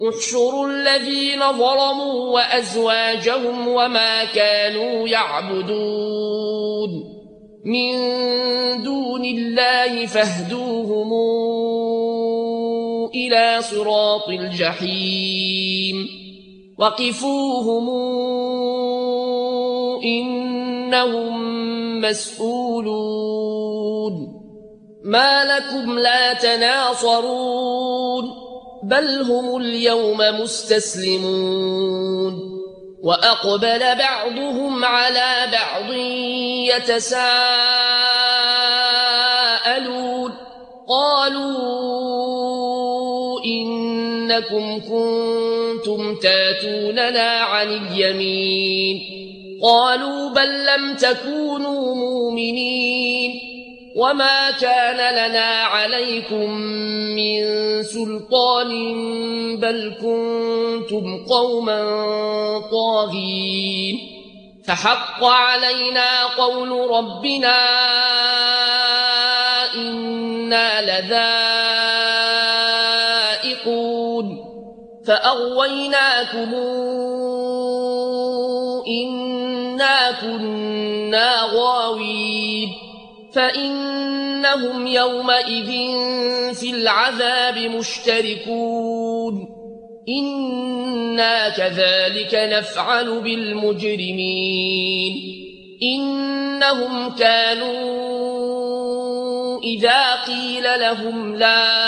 احشروا الذين ظلموا وأزواجهم وما كانوا يعبدون من دون الله فاهدوهم إلى صراط الجحيم وقفوهم إنهم مسؤولون ما لكم لا تناصرون بل هم اليوم مستسلمون وأقبل بعضهم على بعض يتساءلون قالوا إنكم كنتم تاتوننا عن اليمين قالوا بل لم تكونوا مؤمنين وما كان لنا عليكم من سلطان بل كنتم قوما طاغين فحق علينا قول ربنا إنا لذائقون فأغويناكم إنا كنا غاوين فإنهم يومئذ في العذاب مشتركون إنا كذلك نفعل بالمجرمين إنهم كانوا إذا قيل لهم لا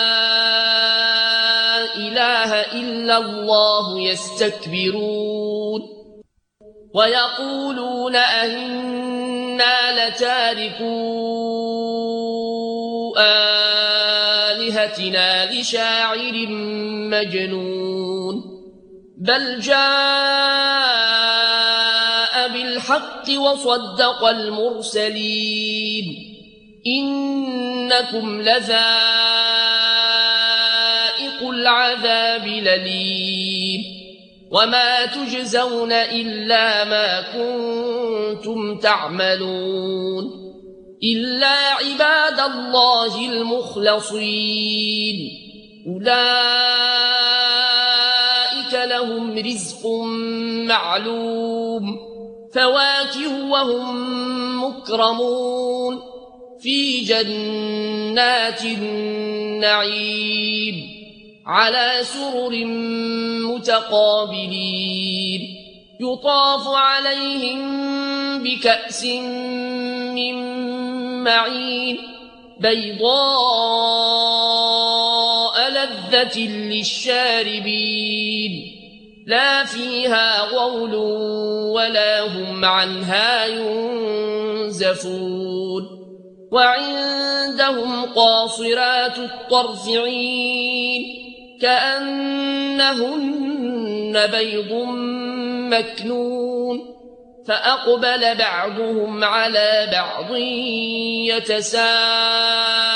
إله إلا الله يستكبرون ويقولون أئنا لتاركو آلهتنا لشاعر مجنون بل جاء بالحق وصدق المرسلين إنكم لذائق العذاب الأليم وما تجزون إلا ما كنتم تعملون إلا عباد الله المخلصين أولئك لهم رزق معلوم فواكه وهم مكرمون في جنات النعيم على سرر متقابلين يطاف عليهم بكأس من معين بيضاء لذة للشاربين لا فيها غول ولا هم عنها ينزفون وعندهم قاصرات الطرف عين كأنهن بيض مكنون فأقبل بعضهم على بعض يتساءلون